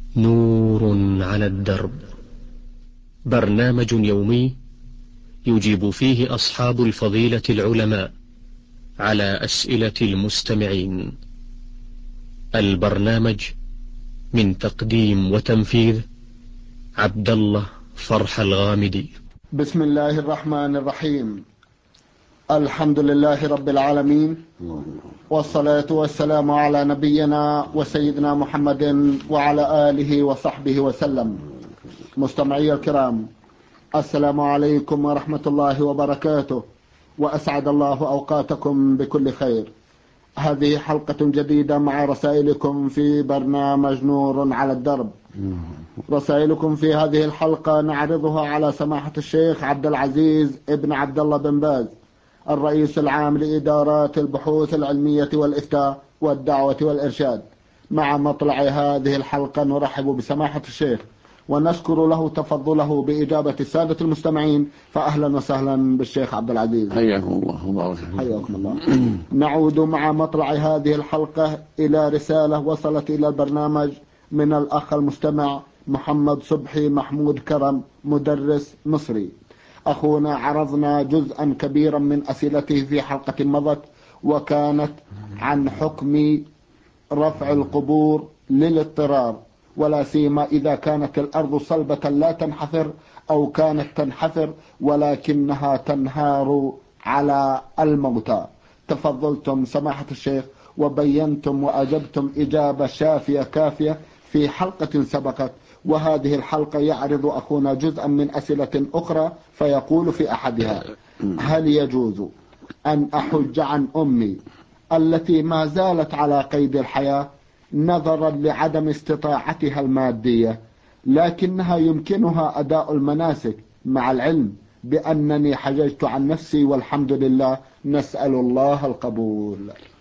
نور على الدرب، برنامج يومي يجيب فيه أصحاب الفضيلة العلماء على أسئلة المستمعين. البرنامج من تقديم وتنفيذ عبد الله فرح الغامدي. بسم الله الرحمن الرحيم. الحمد لله رب العالمين، والصلاة والسلام على نبينا وسيدنا محمد وعلى آله وصحبه وسلم. مستمعي الكرام، السلام عليكم ورحمة الله وبركاته، وأسعد الله أوقاتكم بكل خير. هذه حلقة جديدة مع رسائلكم في برنامج نور على الدرب. رسائلكم في هذه الحلقة نعرضها على سماحة الشيخ عبد العزيز ابن عبد الله بن باز، الرئيس العام لإدارات البحوث العلمية والإفتاء والدعوة والإرشاد. مع مطلع هذه الحلقة نرحب بسماحة الشيخ ونشكر له تفضله بإجابة السادة المستمعين. فأهلا وسهلا بالشيخ عبد العزيز، حياكم الله وبارك حياكم الله. نعود مع مطلع هذه الحلقة إلى رسالة وصلت إلى البرنامج من الأخ المستمع محمد صبحي محمود كرم، مدرس مصري. أخونا عرضنا جزءا كبيرا من أسئلته في حلقة مضت، وكانت عن حكم رفع القبور للاضطرار، ولا سيما إذا كانت الأرض صلبة لا تنحفر، أو كانت تنحفر ولكنها تنهار على الموتى. تفضلتم سماحة الشيخ وبينتم وأجبتم إجابة شافية كافية في حلقة سبقت، وهذه الحلقة يعرض أخونا جزءا من أسئلة أخرى، فيقول في أحدها: هل يجوز أن أحج عن أمي التي ما زالت على قيد الحياة نظرا لعدم استطاعتها المادية، لكنها يمكنها أداء المناسك، مع العلم بأنني حججت عن نفسي والحمد لله، نسأل الله القبول؟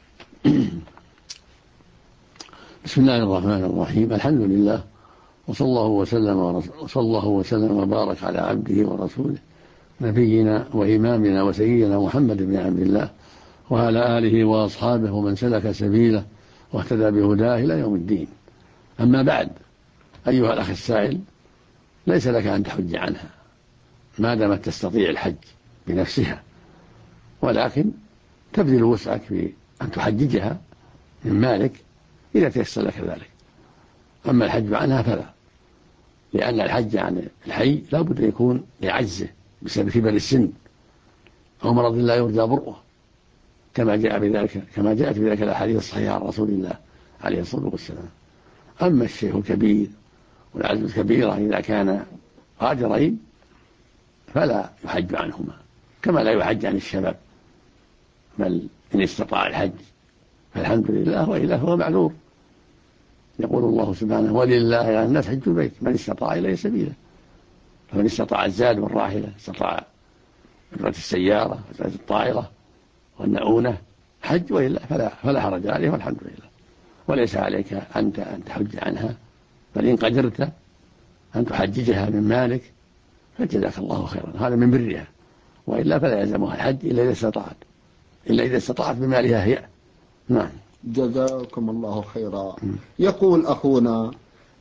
بسم الله الرحمن الرحيم. الحمد لله، وصلى الله وسلم وبارك على عبده ورسوله نبينا وإمامنا وسيدنا محمد بن عبد الله وعلى آله وأصحابه ومن سلك سبيله واهتدى بهداه إلى يوم الدين. أما بعد، أيها الأخ السائل، ليس لك أن تحج عنها ما دامت تستطيع الحج بنفسها، ولكن تبذل وسعك في أن تحججها من مالك إذا تيسر لك ذلك. أما الحج عنها فلا، لأن الحج عن الحي لا بد أن يكون لعجزه بسبب كبر السن أو مرض لا يرجى برؤه، كما جاءت بذلك الأحاديث الصحيحة عن رسول الله عليه الصلاة والسلام. أما الشيخ الكبير والعجز الكبيرة إذا كان قادرين فلا يحج عنهما، كما لا يحج عن الشباب، بل إن استطاع الحج فالحمد لله، وإلا فهو معذور. يقول الله سبحانه: ولله على الناس حج البيت من استطاع إليه سبيلا. فمن استطاع الزاد والراحلة، استطاع أجرة السيارة وأجرة الطائرة والنعونة حج، وإلا فلا حرج عليه والحمد لله. وليس عليك أنت أن تحج عنها، بل إن قدرت أن تحججها من مالك فجزاك الله خيرا، هذا من برها، وإلا فلا يلزمها الحج إلا إذا استطاعت بمالها هي. نعم، جزاكم الله خيرا. يقول أخونا: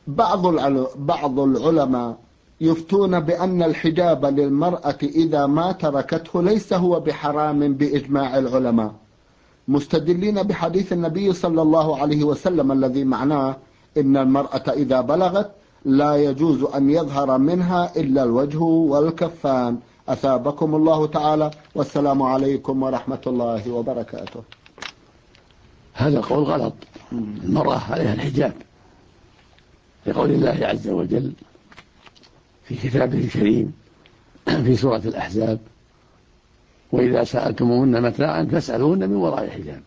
بعض العلماء يفتون بأن الحجاب للمرأة إذا ما تركته ليس هو بحرام بإجماع العلماء، مستدلين بحديث النبي صلى الله عليه وسلم الذي معناه: إن المرأة إذا بلغت لا يجوز أن يظهر منها إلا الوجه والكفان. أثابكم الله تعالى، والسلام عليكم ورحمة الله وبركاته. هذا القول غلط. المرأة عليها الحجاب لقول الله عز وجل في كتابه الكريم في سورة الأحزاب: وإذا سألتموهن متاعا فاسألوهن من وراء حجاب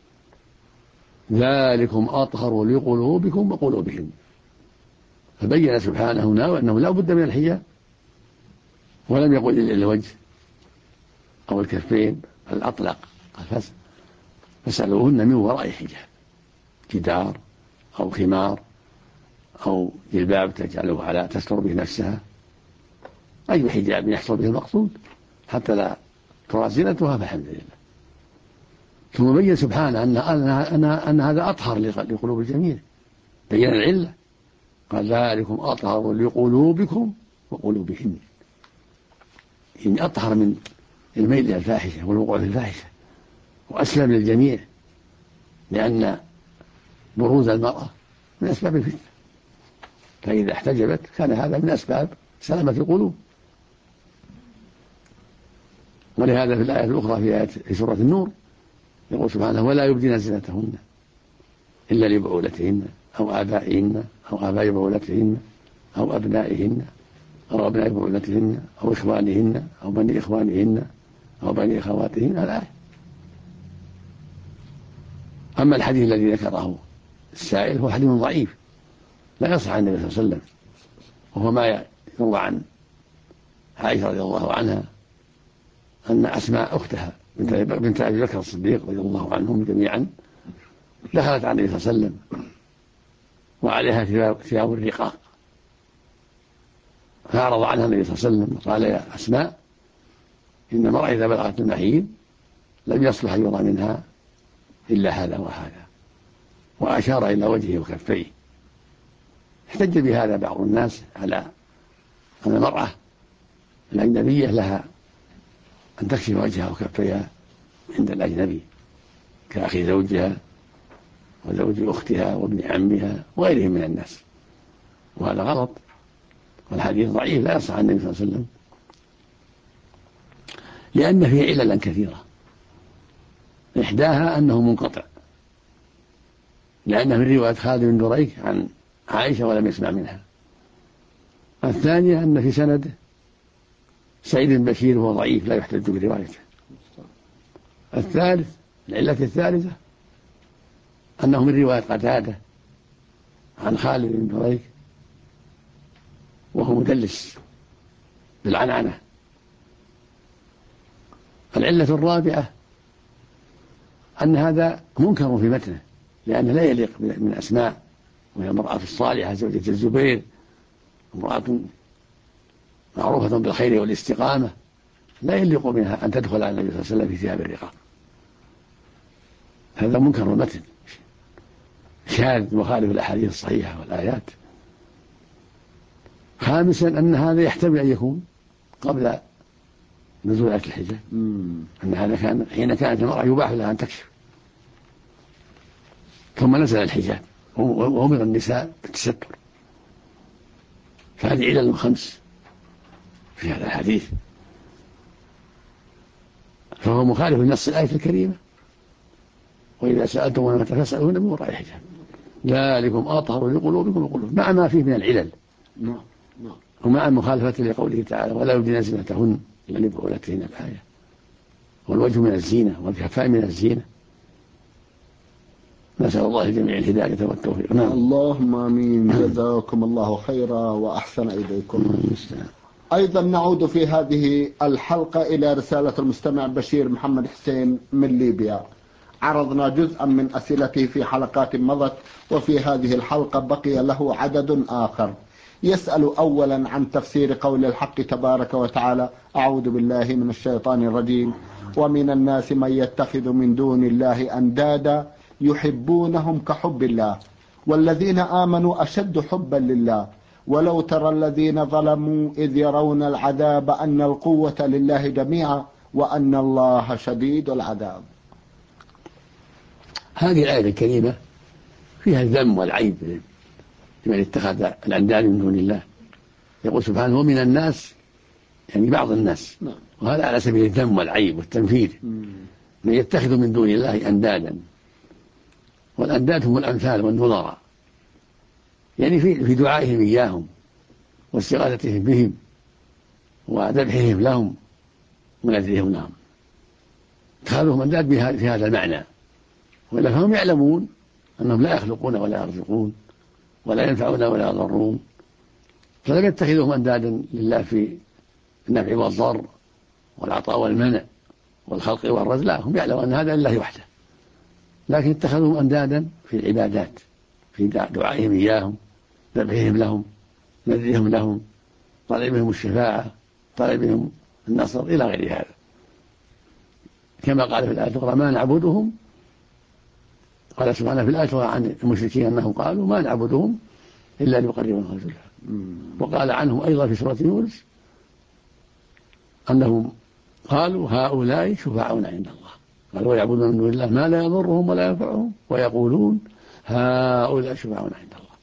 ذلكم أطهر لقلوبكم وقلوبهم. فبين سبحانه هنا أنه لا بد من الحجاب، ولم يقل إلا الوجه أو الكفين، بل أطلق فاسألوهن من وراء حجاب، جدار أو خمار أو جلباب تجعله على تستر به نفسها، أي حجاب يحصل به المقصود حتى لا ترى زينتها فالحمد لله. ثم بين سبحانه أن هذا أطهر لقلوب الجميع، بين العلة قال ذلكم أطهر لقلوبكم وقلوبهن، يعني أطهر من الميل إلى الفاحشة والوقوع في الفاحشة، وأسلم للجميع، لأن بروز المرأة من أسباب الفتنة، فإذا احتجبت كان هذا من أسباب سلامة القلوب. ولهذا في الآية الأخرى في سورة النور يقول سبحانه ولا يبدين زينتهن إلا لبعولتهن أو آبائهن أو آباء بعولتهن أو أبنائهن أو أبناء بعولتهن أو إخوانهن أو بني إخوانهن أو بني أخواتهن. الآية. أما الحديث الذي ذكره السائل هو حديث ضعيف لا يصح عن النبي صلى الله عليه وسلم، وهو ما يروى عن عائشة رضي الله عنها أن أسماء أختها بنت أبي بكر الصديق رضي الله عنهم جميعا دخلت على النبي صلى الله عليه وسلم وعليها ثياب الرقاق، فأعرض عنها النبي صلى الله عليه وسلم قال يا أسماء إن المرأة إذا بلغت المحيض لم يصلح يرى منها إلا هذا وهذا، وأشار إلى وجهه وكفيه. احتج بهذا بعض الناس على أن المرأة الأجنبية لها أن تكشف وجهها وكفيها عند الأجنبي كأخي زوجها وزوج أختها وابن عمها وغيرهم من الناس، وهذا غلط، والحديث ضعيف لا يصح عن النبي صلى الله عليه وسلم، لأن فيه عللا كثيرة. إحداها أنه منقطع، لأنه من رواية خالد بن دريك عن عائشة ولم يسمع منها. الثانية أن في سنده سعيد بن بشير وهو ضعيف لا يحتج بروايته. الثالث العلة الثالثة أنه من رواية قتادة عن خالد بن دريك وهو مدلس بالعنعنة. العلة الرابعة أن هذا منكر في متنه، لأنه لا يليق من أسماء، وهي المرأة الصالحة زوجة الزبير، امرأة معروفة بالخير والاستقامة، لا يليق منها أن تدخل على النبي صلى الله عليه وسلم في ثياب الرقاق. هذا منكر المتن شاذ مخالف الأحاديث الصحيحة والآيات. خامسا أن هذا يحتمل أن يكون قبل نزول آية الحجاب، أن هذا كان حين كانت المرأة يباح لها أن تكشف، ثم نزل الحجاب وأمر النساء بالتستر. فهذه علل 5 في هذا الحديث، فهو مخالف لنص الآية الكريمة وإذا سألتم وما فاسألوهن من وراء الحجاب ذلكم أطهر لقلوبكم وقلوبهم، مع ما فيه من العلل ومع مخالفة لقوله تعالى ولا يبدين زينتهن إلا لبعولتهن الآية. والوجه من الزينة والكفاء من الزينة. نسأل الله الجميع الهداية والتوفيق. نعم. اللهم آمين. جزاكم الله خيرا وأحسن إليكم. أيضا نعود في هذه الحلقة إلى رسالة المستمع بشير محمد حسين من ليبيا. عرضنا جزءا من أسئلته في حلقات مضت، وفي هذه الحلقة بقي له عدد آخر. يسأل أولا عن تفسير قول الحق تبارك وتعالى أعوذ بالله من الشيطان الرجيم ومن الناس من يتخذ من دون الله أندادا يحبونهم كحب الله والذين آمنوا أشد حبا لله ولو ترى الذين ظلموا إذ يرون العذاب أن القوة لله جميعا وأن الله شديد العذاب. هذه الآية الكريمة فيها الذم والعيب لمن اتخذ الأنداد من دون الله. يقول سبحانه ومن الناس، يعني بعض الناس، وهذا على سبيل الذم والعيب والتنفير، من يتخذ من دون الله أندادا، والأنداد هم الأمثال والنظراء، يعني في دعائهم إياهم واستغاثتهم بهم وذبحهم لهم ونذرهم لهم، اتخاذهم أنداد في هذا المعنى، وإلا فهم يعلمون أنهم لا يخلقون ولا يرزقون ولا ينفعون ولا يضرون، فلم يتخذهم أندادا لله في النفع والضر والعطاء والمنع والخلق والرزق، لا، هم يعلمون أن هذا لله وحده، لكن اتخذهم أندادا في العبادات، في دعائهم إياهم، ذبحهم لهم، نذرهم لهم، طلبهم الشفاعة، طلبهم النصر إلى غير هذا. كما قال في الآية الأخرى ما نعبدهم، قال سبحانه في الآية الأخرى عن المشركين أنهم قالوا ما نعبدهم إلا ليقربنا زلفى. وقال عنهم أيضا في سورة يونس أنهم قالوا هؤلاء شفعاؤنا عند الله، قالوا ويعبدون من دون الله ما لا يضرهم ولا ينفعهم ويقولون هؤلاء شفعاؤنا عند الله.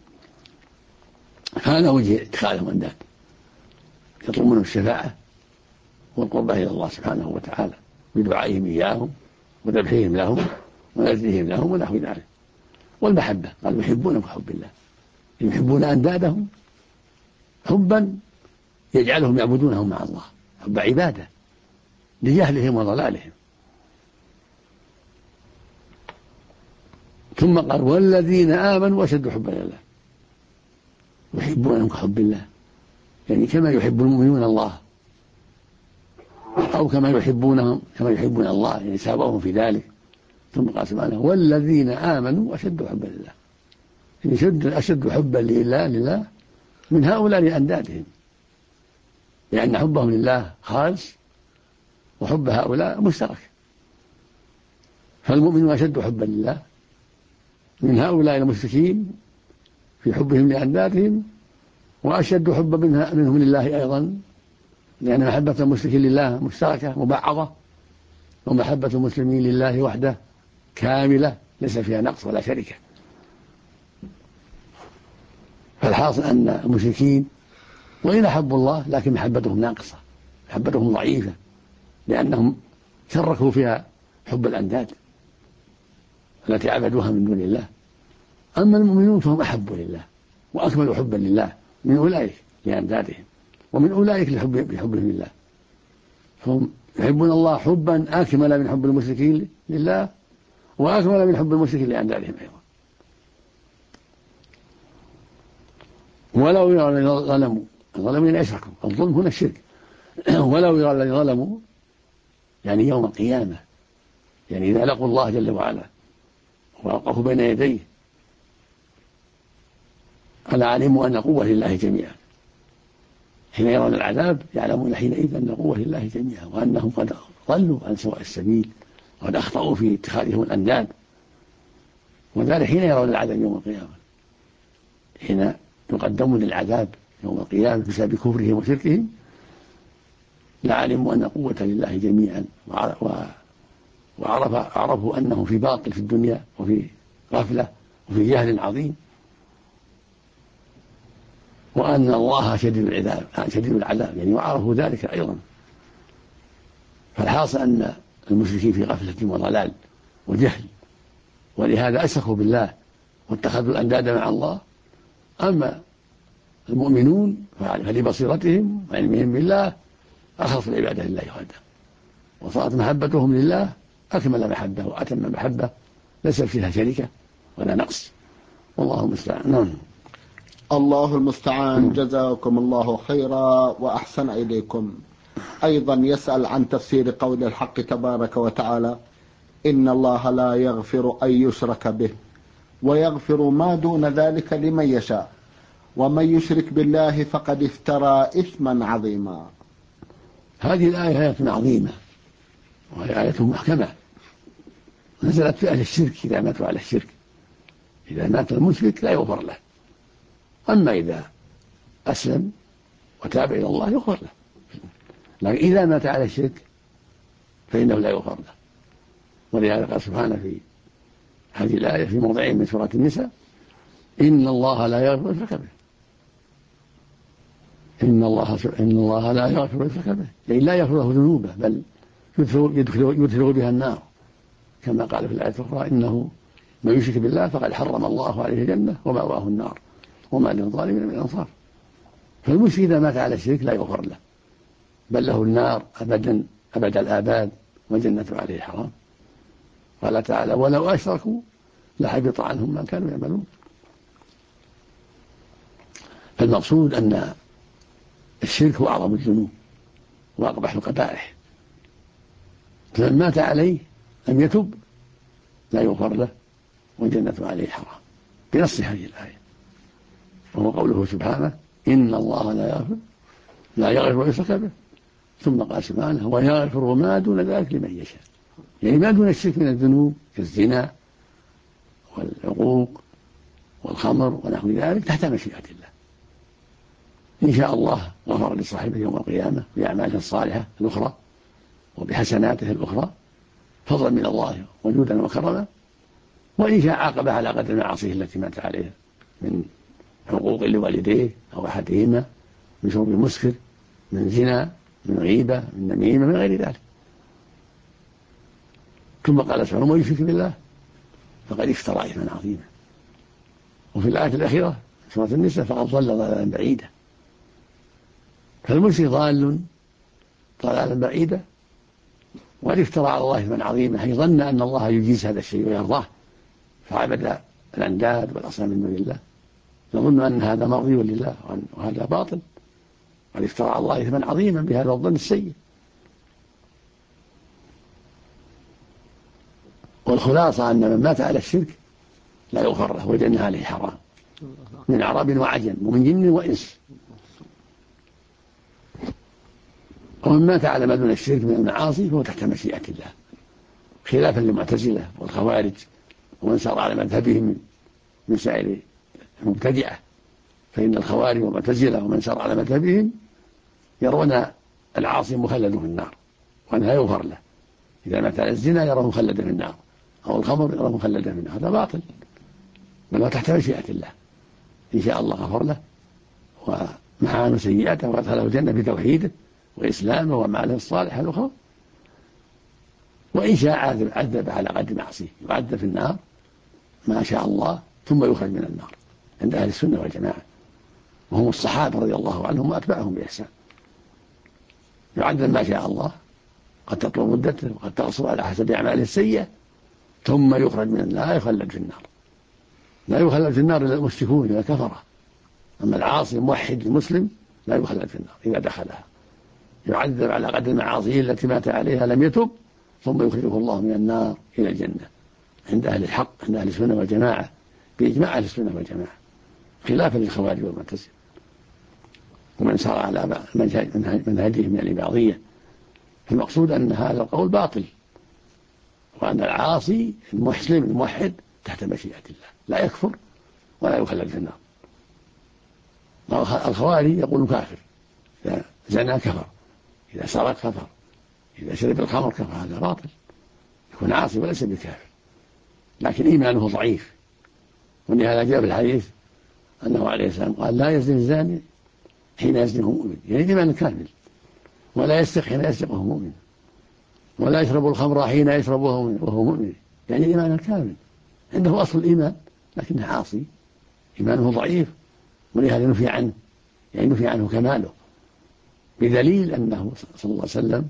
هذا وجه اتخاذهم أنداد، يطلبون الشفاعة والقربة إلى الله سبحانه وتعالى بدعائهم إياهم وذبحهم لهم ونذرهم لهم ونحو ذلك. والمحبة قالوا يحبونهم كحب الله، يحبون أندادهم حبا يجعلهم يعبدونهم مع الله، حب عبادة لجهلهم وضلالهم. ثم قال والذين آمنوا أشد حبا لله، يحبونهم كحب الله، يعني كما يحب المؤمنون الله أو كما يحبونهم كما يحبون الله، يعني سابقهم في ذلك. ثم قال سبحانه والذين آمنوا أشد حبا لله، يعني أشد حبا لله من هؤلاء لأندادهم، لأن حبهم لله خالص وحب هؤلاء مشترك. فالمؤمنون أشد حبا لله من هؤلاء المشركين في حبهم لأندادهم، وأشد حبا منهم لله أيضا، لأن محبة المشركين لله مشتركة مبعضة، ومحبة المسلمين لله وحده كاملة ليس فيها نقص ولا شركة. فالحاصل أن المشركين وإن أحبوا الله لكن محبتهم ناقصة، محبتهم ضعيفة، لأنهم شركوا فيها حب الأنداد التي عبدوها من دون الله. أما المؤمنون فهم أحبوا لله وأكملوا حبا لله من أولئك لأندادهم، ومن أولئك بحبهم لله، فهم يحبون الله حبا أكمل من حب المشركين لله وأكمل من حب المشركين لأندادهم أيضا. ولو يرى الذين ظلموا يعني أشركوا، الظلم هنا الشرك. ولو يرى الذين ظلموا يعني يوم القيامة، يعني إذا لقوا الله جل وعلا ووقفوا بين يديه ألا علموا أن قوة لله جميعا، حين يرون العذاب يعلمون حينئذ أن قوة لله جميعا، وأنهم قد ضلوا عن سواء السبيل وقد أخطأوا في اتخاذهم الأنداد. وذلك حين يرون العذاب يوم القيامة، حين يقدمون للعذاب يوم القيامة بسبب كفرهم وشركهم لعلموا أن قوة لله جميعا، وعرفوا أنهم في باطل في الدنيا وفي غفلة وفي جهل عظيم، وأن الله شديد العذاب يعني، وعرفوا ذلك أيضا. فالحاصل أن المشركين في غفلة وضلال وجهل، ولهذا أشركوا بالله واتخذوا الأنداد مع الله. أما المؤمنون فلبصيرتهم وعلمهم بالله أخلصوا العبادة لله وحده، وصارت محبتهم لله أكمل محبة وأتم محبة ليس فيها شركة ولا نقص، والله المستعان. نعم. الله المستعان. جزاكم الله خيرا وأحسن إليكم. أيضا يسأل عن تفسير قول الحق تبارك وتعالى إن الله لا يغفر أن يشرك به ويغفر ما دون ذلك لمن يشاء ومن يشرك بالله فقد افترى إثما عظيما. هذه الآية آية عظيمة وهي آية محكمة نزلت في أهل الشرك إذا ماتوا على الشرك. إذا مات المشرك لا يغفر له، أما إذا أسلم وتاب إلى الله يغفر له، لكن إذا مات على الشرك فإنه لا يغفر له. ولهذا قال سبحانه في هذه الآية في موضعين من سورة النساء إن الله لا يغفر الشرك به، إن الله لا يغفر الشرك به، يعني لا يغفر له ذنوبه بل يدخل بها النار، كما قال في الآية الأخرى إنه من يشرك بالله فقد حرم الله عليه الجنة ومأواه النار وما للظالمين من أنصار. فالمشرك إذا مات على الشرك لا يغفر له، بل له النار أبدا أبد الآباد والجنة عليه حرام. قال تعالى ولو أشركوا لحبط عنهم ما كانوا يعملون. فالمقصود أن الشرك هو أعظم الذنوب وأقبح القبائح، فمن مات عليه لم يتب لا يغفر له والجنة عليه حرام بنص هذه الآية. وهو قوله سبحانه إن الله لا يغفر يشرك به، ثم قال سبحانه ويغفر ما دون ذلك لمن يشاء، يعني ما دون الشرك من الذنوب كالزنا والعقوق والخمر ونحو ذلك تحت مشيئة الله. إن شاء الله غفر لصاحبه يوم القيامة بأعماله الصالحة الأخرى وبحسناته الأخرى فضلا من الله وجودا وكرما، وإن شاء عاقبه على قدر معاصيه التي مات عليها من حقوق لوالديه أو أحدهما، من شرب مسكر، من زنا، من غيبة، من نميمة، من غير ذلك. ثم قال سبحانه: ومن يشرك بالله فقد افترى إثما عظيما. وفي الآية الأخيرة سورة النساء: فقد ضل ضلالا بعيدا. فالمشرك ضال ضلالا بعيدا، وقد افترى على الله إثما عظيما، حيث ظن أن الله يجيز هذا الشيء ويرضاه فعبد الأنداد والأصنام من دون الله، يظن أن هذا مرضي لله وهذا باطل، قد افترى على الله إثما عظيما بهذا الظن السيء. والخلاصة أن من مات على الشرك لا يغفر له والجنة عليه حرام، من أعراب وعجم ومن جن وإنس. ومن مات على ما دون الشرك من المعاصي فهو تحت مشيئة الله، خلافا للمعتزلة والخوارج ومن سار على مذهبهم من سائر المبتدعة. فإن الخوارج والمعتزلة ومن سار على مذهبهم يرون العاصي مخلد في النار وأنه لا يغفر له. إذا مات على الزنا يراه مخلدا في النار، أو الخمر يراه مخلدا في النار، هذا باطل، بل هو تحت مشيئة الله. إن شاء الله غفر له ومحى عنه سيئاته وأدخله الجنة بتوحيده وإسلامه وأعماله الصالحة الأخرى، وإن شاء عذب على قدر معصيه، يعذب في النار ما شاء الله ثم يخرج من النار عند أهل السنة والجماعة، وهم الصحابة رضي الله عنهم وأتباعهم بإحسان. يعذب ما شاء الله، قد تطول مدته وقد تقصر على حسب أعماله السيئة، ثم يخرج من النار، لا يخلد في النار، لا يخلد في النار إلا المشركون إلا الكفرة. أما العاصي الموحد المسلم لا يخلد في النار إذا دخلها، يعذب على قدر معاصيه التي مات عليها لم يتب، ثم يخرجه الله من النار إلى الجنة عند أهل الحق، عند أهل السنة والجماعة، بإجماع أهل السنة والجماعة، خلافا للخوارج والمعتزلة ومن سار على منهجهم من الإباضية. المقصود أن هذا القول باطل، وأن العاصي المسلم الموحد تحت مشيئة الله، لا يكفر ولا يخلد في النار. الخوارج يقول كافر، إذا زنى كفر، إذا سرق كفر، إذا شرب الخمر كفر، هذا باطل، يكون عاصي وليس بكافر، لكن إيمانه ضعيف. ولهذا جاء في الحديث أنه عليه السلام قال: لا يزني الزاني حين يزني وهو مؤمن، يعني الإيمان كامل، ولا يسرق حين يسرق وهو مؤمن، ولا يشرب الخمر حين يشرب وهو مؤمن، يعني الإيمان الكامل، عنده أصل الإيمان لكنه عاصي، إيمانه ضعيف، ولهذا نفي عنه، يعني نفي عنه كماله، بدليل أنه صلى الله عليه وسلم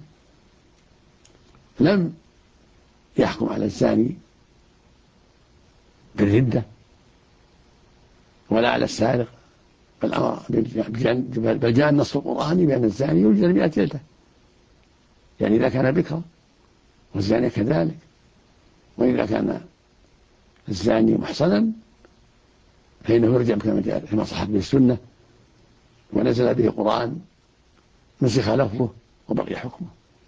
لم يحكم على الزاني بالردة ولا على السارق، بل جاء النص القرآني بأن الزاني يجلد 100 جلدة، يعني إذا كان بكرا، والزاني كذلك. وإذا كان الزاني محصنا فإنه يرجم كما جاء كما صحت به السنة ونزل به القرآن، نسخ لفظه وبقي حكمه،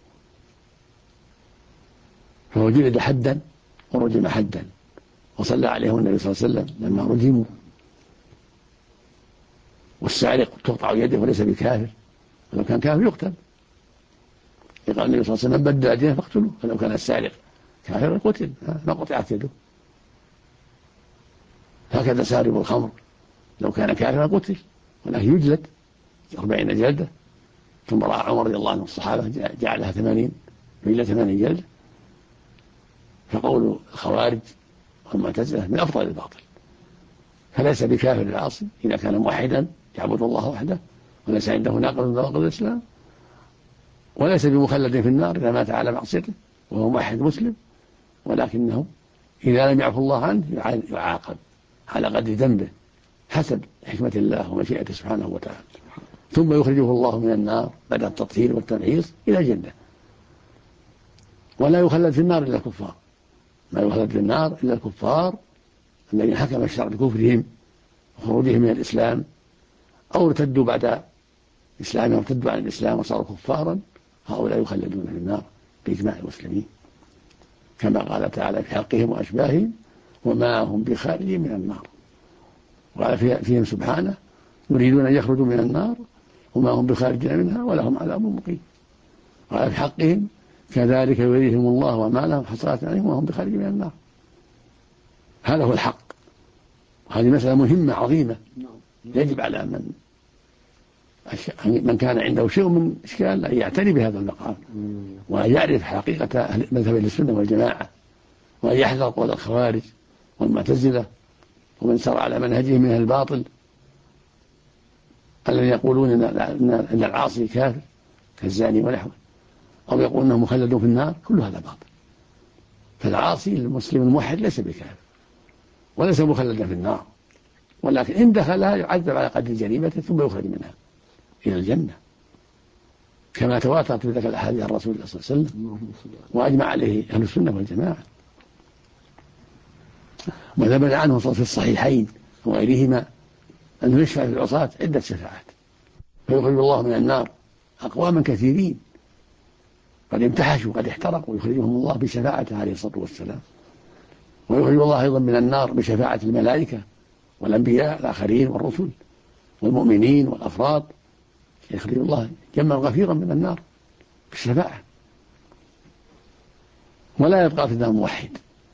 فهو جلد حدا ورجم حدا، وصلى عليه النبي صلى الله عليه وسلم لما رجموا. والسارق تقطع يده وليس بكافر، ولو كان كافر يقتل، قال النبي صلى الله عليه وسلم: بدل دينه فاقتلوه. فلو كان السارق كافرا قتل، ما قطعت يده. هكذا سارب الخمر لو كان كافرا قتل، ولكن يجلد 40 جلدة. ثم رأى عمر رضي الله عنه الصحابة جعلها 80 جلدة. فقول الخوارج والمعتزلة من أفضل الباطل، فليس بكافر العاصي إذا كان موحدا يعبد الله وحده وليس عنده ناقض من نواقض الإسلام، وليس بمخلد في النار إذا مات على معصيته وهو موحد مسلم، ولكنه إذا لم يعفو الله عنه يعاقب على قدر ذنبه حسب حكمة الله ومشيئته سبحانه وتعالى، ثم يخرجه الله من النار بعد التطهير والتمحيص إلى الجنة. ولا يخلد في النار إلا الكفار، ما يخلد في النار إلا الكفار الذين حكم الشرع بكفرهم وخروجهم من الإسلام، أو ارتدوا بعد إسلامهم، ارتدوا عن الإسلام وصاروا كفارا، هؤلاء يخلدون في النار بإجماع المسلمين، كما قال تعالى في حقهم وأشباههم: وما هم بخارجين من النار. وقال فيهم سبحانه: يريدون أن يخرجوا من النار وما هم بخارجين منها ولهم عذاب مقيم. وقال في حقهم: كذلك يريهم الله وأعمالهم حسرات عليهم وهم بخارجين من النار. هذا هو الحق، وهذه مسألة مهمة عظيمة يجب على من كان عنده شيء من إشكال أن يعتني بهذا المقام وأن يعرف حقيقة مذهب السنة والجماعة، وأن يحذر قول الخوارج والمعتزلة ومن سار على منهجهم من الباطل الذين يقولون إن العاصي كافر كالزاني ونحوه، أو يقول أنه مخلد في النار. كل هذا باطل. فالعاصي المسلم الموحد ليس بكافر وليس مخلدا في النار، ولكن إن دخلها يعذب على قدر جريمته ثم يخرج منها إلى الجنة، كما تواترت بذلك الأحاديث عن رسول الله صلى الله عليه وسلم وأجمع عليه أهل السنة والجماعة. وثبت عنه في الصحيحين وغيرهما أنه يشفع في العصاة عدة شفاعات، فيخرج الله من النار أقواما كثيرين قد امتحشوا قد احترقوا، يخرجهم الله بشفاعته عليه الصلاة والسلام. ويخرج الله أيضا من النار بشفاعة الملائكة والأنبياء الآخرين والرسل والمؤمنين والأفراد، يخرج الله جمعا غفيرا من النار بالشفاعة. ولا يبقى في النار موحد.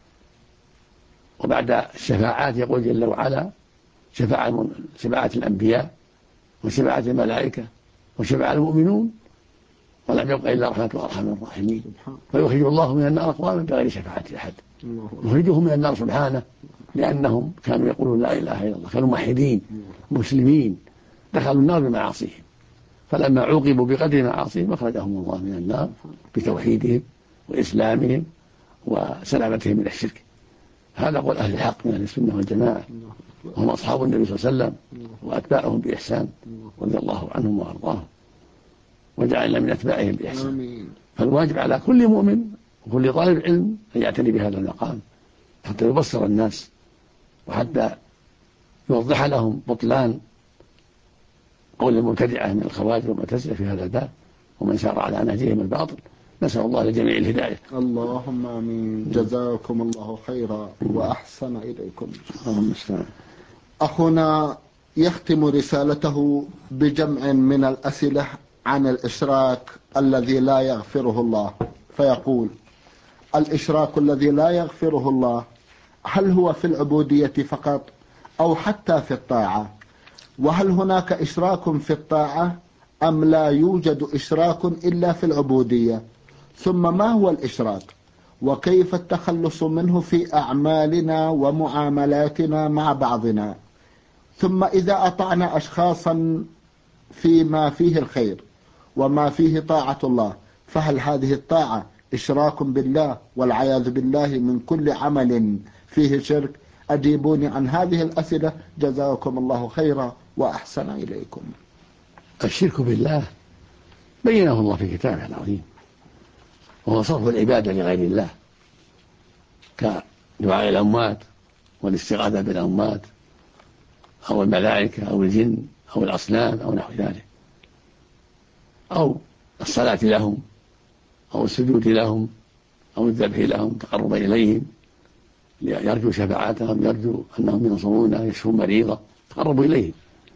وبعد الشفاعات يقول جل وعلا: شفاعة الأنبياء وشفاعة الملائكة وشفاعة المؤمنون، ولم يبقى إلا رحمة أرحم الراحمين. فيخرج الله من النار أقواما بغير شفاعة أحد، يخرجهم من النار سبحانه، لأنهم كانوا يقولون لا إله إلا الله، كانوا موحدين مسلمين، دخلوا النار بمعاصيهم، فلما عوقبوا بقدر معاصيهم أخرجهم الله من النار بتوحيدهم وإسلامهم وسلامتهم من الشرك. هذا قول أهل الحق من أهل السنة والجماعة، وهم أصحاب النبي صلى الله عليه وسلم وأتباعهم بإحسان رضي الله عنهم وأرضاهم وجعلنا من أتباعهم بإحسان. فالواجب على كل مؤمن وكل طالب علم أن يعتني بهذا المقام حتى يبصر الناس وحتى يوضح لهم بطلان قول المبتدعة من الخوارج والمعتزلة في هذا الباب ومن سار على نهجهم الباطل. نسأل الله لجميع الهداية. اللهم آمين. جزاكم الله خيرا وأحسن إليكم. أخونا يختم رسالته بجمع من الأسئلة عن الإشراك الذي لا يغفره الله، فيقول: الإشراك الذي لا يغفره الله هل هو في العبودية فقط أو حتى في الطاعة؟ وهل هناك إشراك في الطاعة أم لا يوجد إشراك إلا في العبودية؟ ثم ما هو الإشراك وكيف التخلص منه في أعمالنا ومعاملاتنا مع بعضنا؟ ثم إذا أطعنا أشخاصا فيما فيه الخير وما فيه طاعة الله، فهل هذه الطاعة إشراك بالله والعياذ بالله من كل عمل فيه شرك؟ أجيبوني عن هذه الأسئلة جزاكم الله خيرا وأحسن إليكم. الشرك بالله بينه الله في كتابه العظيم، وهو صرف العبادة لغير الله كدعاء الأموات والاستغاثة بالأموات أو الملائكة أو الجن أو الأصنام أو نحو ذلك، أو الصلاة لهم أو السجود لهم أو الذبح لهم تقرب إليهم، يرجو شفاعتهم، يرجو أنهم ينصرونه، يشفون مريضة، تقربوا إليهم.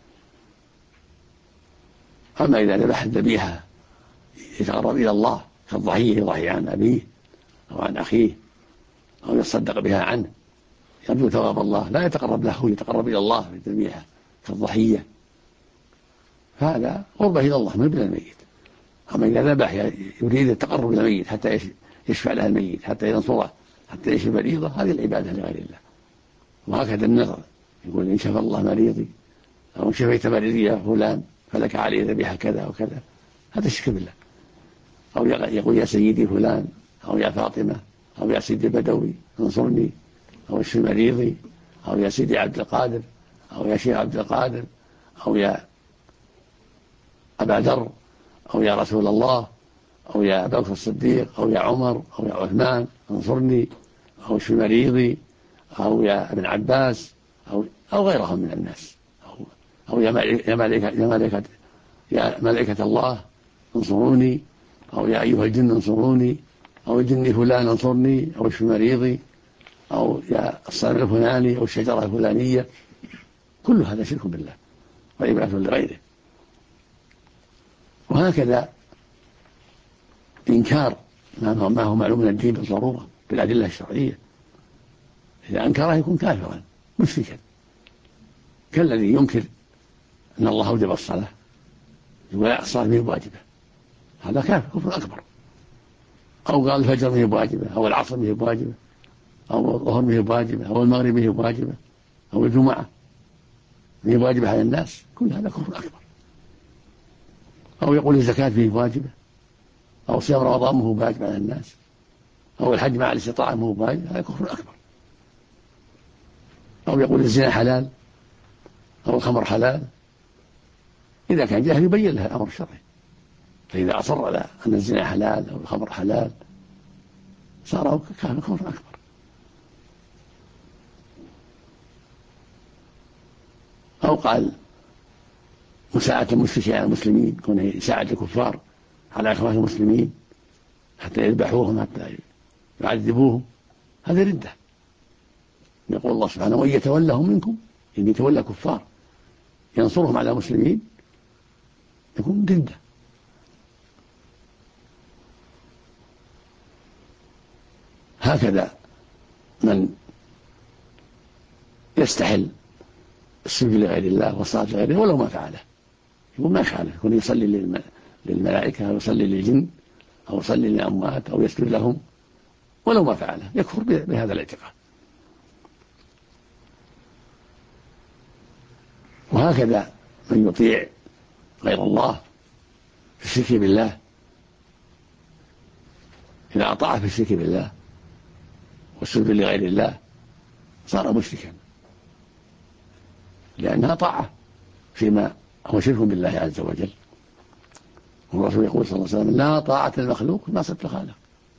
أما إذا ذبح الذبيحة يتقرب إلى الله كالضحية يضحي عن أبيه أو عن أخيه أو يتصدق بها عنه يرجو ثواب الله، لا يتقرب له، يتقرب إلى الله بالذبيحة كالضحية، فهذا قربة إلى الله من ابن الميت. أما إذا ذبح يريد التقرب إلى الميت حتى يشفع له الميت، حتى ينصره، حتى يشفي مريضه، هذه العبادة لغير الله. وهكذا النذر، يقول: إن شفى الله مريضي أو إن شفيت مريضي يا فلان فلك علي ذبيحة كذا وكذا، هذا الشرك بالله. أو يقول: يا سيدي فلان أو يا فاطمة أو يا سيدي البدوي انصرني أو اشفي مريضي، أو يا سيدي عبد القادر أو يا شيخ عبد القادر أو يا أبا ذر أو يا رسول الله أو يا أبا بكر الصديق أو يا عمر أو يا عثمان انصرني أو اشفي مريضي أو يا ابن عباس أو غيرهم من الناس، أو يا ملائكة الله انصروني، أو يا أيها الجن انصروني، أو الجن فلان انصرني أو اشفي مريضي، أو يا الصنم الفلاني أو الشجرة الفلانية كل هذا شرك بالله وعبادة لغيره. وهكذا إنكار ما هو معلوم من الدين بالضرورة بالأدلة الشرعية، إذا أنكره يكون كافرا مشركا، كالذي ينكر أن الله أوجب الصلاة يقول الصلاة ما هي واجبة، هذا كفر أكبر. أو قال الفجر ما هي واجبة، أو العصر ما هي واجبة، أو الظهر ما هي واجبة، أو المغرب ما هي واجبة، أو الجمعة ما هي واجبة على الناس، كل هذا كفر أكبر. أو يقول الزكاة ما هي واجبة، أو صيام رمضان ما هو واجب على الناس، أو الحج مع الاستطاعة ما هو واجب، هذا كفر أكبر. أو يقول الزنا حلال أو الخمر حلال، إذا كان جاهل يبين له الأمر الشرعي، فإذا أصر على أن الزنا حلال أو الخمر حلال صار كان كفر أكبر. أو قال مساعدة المشركين على المسلمين، كونه يساعد الكفار على إخوان المسلمين حتى يذبحوهم حتى يعذبوهم، هذا ردة. يقول الله سبحانه وإن يتولهم منكم، إن يتولى كفار ينصرهم على المسلمين يكون ردة. هكذا من يستحل السجود لغير الله والصلاة لغيره ولو ما فعله، يقول ما فعله، يكون يصلي للملائكة أو يصلي للجن أو يصلي للأموات أو يسجد لهم ولو ما فعله، يكفر بهذا الاعتقاد. وهكذا من يطيع غير الله في الشرك بالله، إذا أطاع في الشرك بالله والسجود لغير الله صار مشركا، لأنها طاعة فيما هو شرك بالله عز وجل. والرسول يقول صلى الله عليه وسلم لا طاعة المخلوق في معصية الخالق،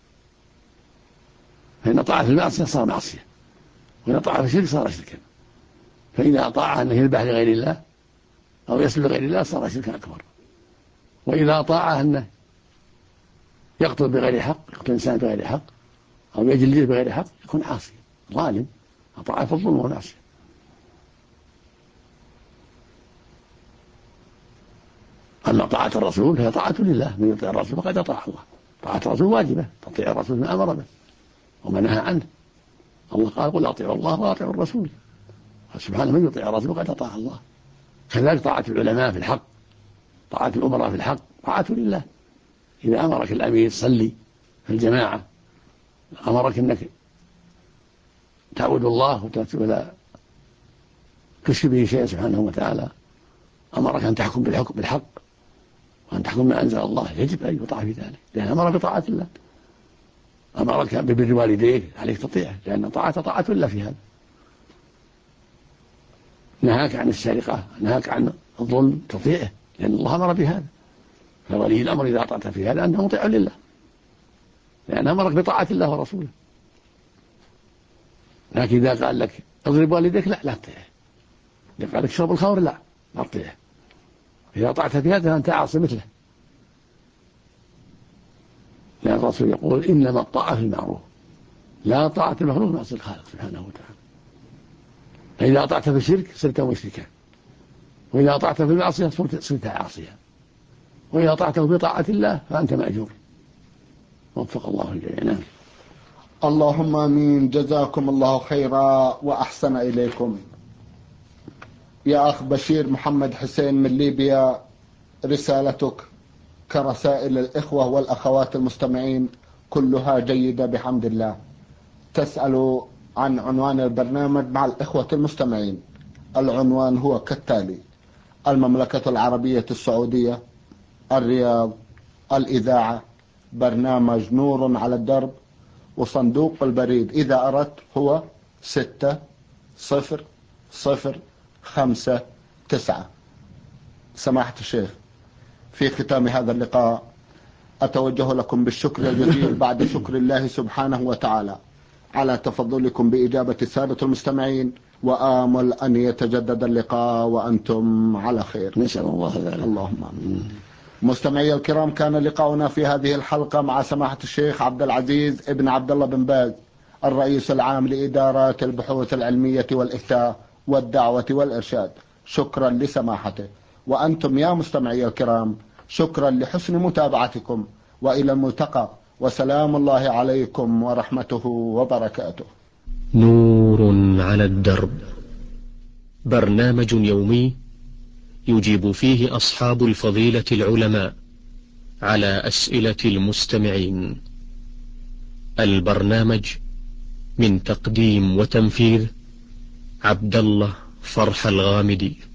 فإن طاعة في المعصية صار معصية، وإن طاعة في الشرك صار شركا. فإذا أطاع أنه يذبح لغير الله أو يسلب لغير الله صار شركا أكبر. وإذا أطاع أنه يقتل بغير حق، يقتل إنسان بغير حق أو يجلد بغير حق يكون عاصي ظالم، أطاع في الظلم والمعصية. أما طاعة الرسول فهي طاعة لله، من يطيع الرسول فقد أطاع الله. طاعة الرسول واجبة، تطيع الرسول ما أمر به وما نهى عنه. الله قال قل أطيعوا الله وأطيعوا الرسول، سبحانه من يطيع الرسول فقد أطاع الله. كذلك طاعة العلماء في الحق، طاعة الأمراء في الحق طاعة لله. إذا أمرك الأمير صلي في الجماعة، أمرك أنك تعبد الله ولا تشرك به شيئا سبحانه وتعالى، أمرك أن تحكم بالحق وأن تحكم ما أنزل الله، يجب أن يطاع في ذلك لأن أمر بطاعة الله. أمرك ببر والديك عليك تطيعه لأن طاعة الله في هذا. نهاك عن السرقة، نهاك عن الظلم، تطيعه لأن الله أمر بهذا. فولي الأمر إذا أطعت في هذا أنه مطيع لله لأن أمرك بطاعة الله ورسوله. لكن إذا قال لك اضرب والديك لا تطيعه، إذا قال لك اشرب الخمر لا تطيعه. إذا أطعت في هذا أنت عاصي مثله، لأن الرسول يقول إنما الطاعة في المعروف لا طاعة المخلوق في معصية الخالق سبحانه وتعالى. فإذا أطعت في الشرك صرت مشركا، وإذا أطعت في المعصية صرت عاصيا، وإذا أطعته بطاعة الله فأنت مأجور. وفق الله الجميع. اللهم آمين. جزاكم الله خيرا وأحسن إليكم. يا أخ بشير محمد حسين من ليبيا، رسالتك كرسائل الإخوة والأخوات المستمعين كلها جيدة بحمد الله. تسأل عن عنوان البرنامج مع الإخوة المستمعين. العنوان هو كالتالي: المملكة العربية السعودية، الرياض، الإذاعة، برنامج نور على الدرب، وصندوق البريد إذا أردت هو 60059. سماحة الشيخ، في ختام هذا اللقاء أتوجه لكم بالشكر الجزيل بعد شكر الله سبحانه وتعالى على تفضلكم بإجابة السادة المستمعين، وآمل أن يتجدد اللقاء وأنتم على خير. نسأل الله ذلك. اللهم آمين. مستمعي الكرام، كان لقاؤنا في هذه الحلقة مع سماحة الشيخ عبد العزيز ابن عبد الله بن باز، الرئيس العام لإدارات البحوث العلمية والإفتاء والدعوة والإرشاد. شكرا لسماحته. وأنتم يا مستمعي الكرام شكرا لحسن متابعتكم، وإلى الملتقى، وسلام الله عليكم ورحمته وبركاته. نور على الدرب، برنامج يومي يجيب فيه أصحاب الفضيلة العلماء على أسئلة المستمعين. البرنامج من تقديم وتنفيذ عبد الله فرح الغامدي.